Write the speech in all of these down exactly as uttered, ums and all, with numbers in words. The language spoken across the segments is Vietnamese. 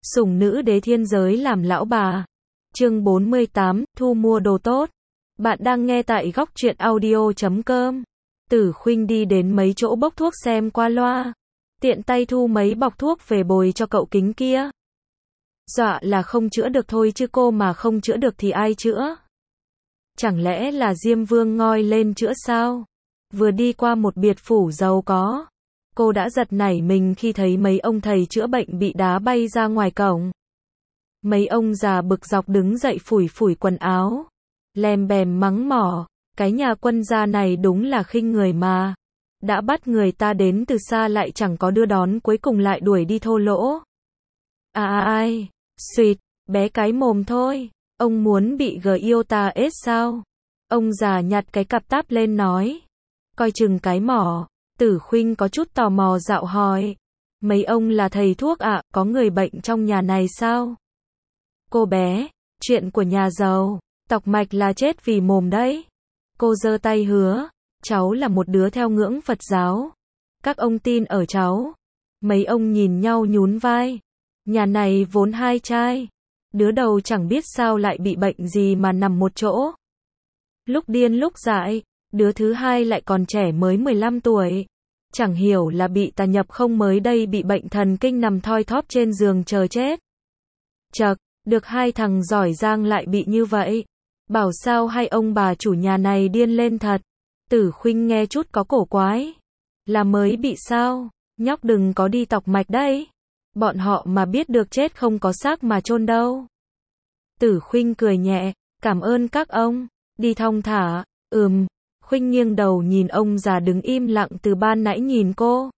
Sủng nữ đế thiên giới làm lão bà. Chương bốn mươi tám, thu mua đồ tốt. Bạn đang nghe tại góc truyện audio chấm com. Tử Khuynh đi đến mấy chỗ bốc thuốc xem qua loa. Tiện tay thu mấy bọc thuốc về bồi cho cậu kính kia. Dọa là không chữa được thôi chứ cô mà không chữa được thì ai chữa? Chẳng lẽ là Diêm Vương ngoi lên chữa sao? Vừa đi qua một biệt phủ giàu có. Cô đã giật nảy mình khi thấy mấy ông thầy chữa bệnh bị đá bay ra ngoài cổng. Mấy ông già bực dọc đứng dậy phủi phủi quần áo. Lèm bèm mắng mỏ, cái nhà quân gia này đúng là khinh người mà. Đã bắt người ta đến từ xa lại chẳng có đưa đón cuối cùng lại đuổi đi thô lỗ. À à ai, suýt, bé cái mồm thôi, ông muốn bị gờ yêu ta ết sao? Ông già nhặt cái cặp táp lên nói. Coi chừng cái mỏ. Tử Khuynh có chút tò mò dạo hỏi. Mấy ông là thầy thuốc ạ, à, có người bệnh trong nhà này sao? Cô bé, chuyện của nhà giàu, tọc mạch là chết vì mồm đấy. Cô giơ tay hứa, cháu là một đứa theo ngưỡng Phật giáo. Các ông tin ở cháu. Mấy ông nhìn nhau nhún vai. Nhà này vốn hai trai. Đứa đầu chẳng biết sao lại bị bệnh gì mà nằm một chỗ. Lúc điên lúc dại. Đứa thứ hai lại còn trẻ mới mười lăm tuổi. Chẳng hiểu là bị tà nhập không mới đây bị bệnh thần kinh nằm thoi thóp trên giường chờ chết. Chậc, được hai thằng giỏi giang lại bị như vậy. Bảo sao hai ông bà chủ nhà này điên lên thật. Tử Khuynh nghe chút có cổ quái. Là mới bị sao? Nhóc đừng có đi tọc mạch đấy. Bọn họ mà biết được chết không có xác mà chôn đâu. Tử Khuynh cười nhẹ, cảm ơn các ông. Đi thong thả, ừm. Khuynh nghiêng đầu nhìn ông già đứng im lặng từ ban nãy nhìn cô.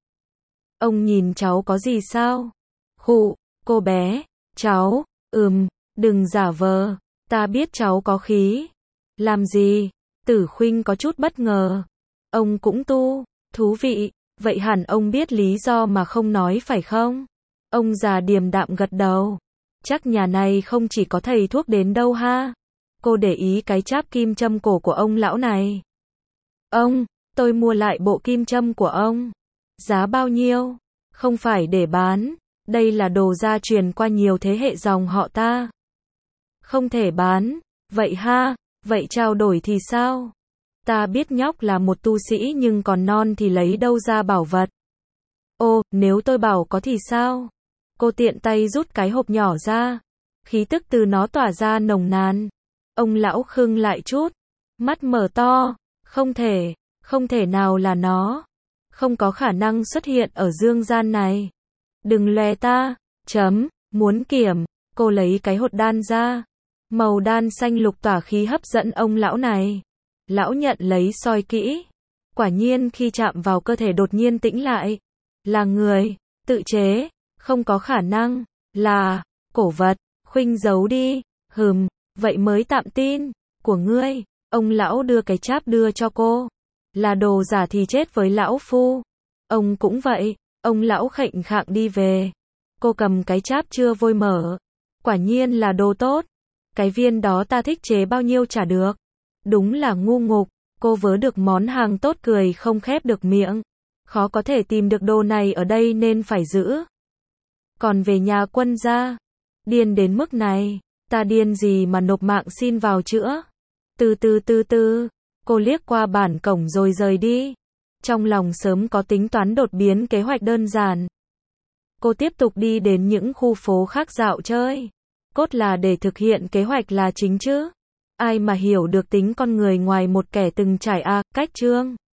Ông nhìn cháu có gì sao? Khụ, cô bé, cháu, ừm, đừng giả vờ, ta biết cháu có khí. Làm gì? Tử Khuynh có chút bất ngờ. Ông cũng tu, thú vị, vậy hẳn ông biết lý do mà không nói phải không? Ông già điềm đạm gật đầu. Chắc nhà này không chỉ có thầy thuốc đến đâu ha? Cô để ý cái cháp kim châm cổ của ông lão này. Ông, tôi mua lại bộ kim châm của ông. Giá bao nhiêu? Không phải để bán. Đây là đồ gia truyền qua nhiều thế hệ dòng họ ta. Không thể bán. Vậy ha, vậy trao đổi thì sao? Ta biết nhóc là một tu sĩ nhưng còn non thì lấy đâu ra bảo vật. Ô, nếu tôi bảo có thì sao? Cô tiện tay rút cái hộp nhỏ ra. Khí tức từ nó tỏa ra nồng nàn. Ông lão khưng lại chút. Mắt mở to. Không thể, không thể nào là nó. Không có khả năng xuất hiện ở dương gian này. Đừng lè ta, chấm, muốn kiểm. Cô lấy cái hột đan ra. Màu đan xanh lục tỏa khí hấp dẫn ông lão này. Lão nhận lấy soi kỹ. Quả nhiên khi chạm vào cơ thể đột nhiên tĩnh lại. Là người, tự chế, không có khả năng, là, cổ vật, Khuynh giấu đi, hừm, vậy mới tạm tin, của ngươi. Ông lão đưa cái cháp đưa cho cô. Là đồ giả thì chết với lão phu. Ông cũng vậy. Ông lão khệnh khạng đi về. Cô cầm cái cháp chưa vôi mở. Quả nhiên là đồ tốt. Cái viên đó ta thích chế bao nhiêu trả được. Đúng là ngu ngục. Cô vớ được món hàng tốt cười không khép được miệng. Khó có thể tìm được đồ này ở đây nên phải giữ. Còn về nhà quân gia. Điên đến mức này. Ta điên gì mà nộp mạng xin vào chữa. Từ từ từ từ, cô liếc qua bản cổng rồi rời đi. Trong lòng sớm có tính toán đột biến kế hoạch đơn giản. Cô tiếp tục đi đến những khu phố khác dạo chơi. Cốt là để thực hiện kế hoạch là chính chứ. Ai mà hiểu được tính con người ngoài một kẻ từng trải a, cách chương.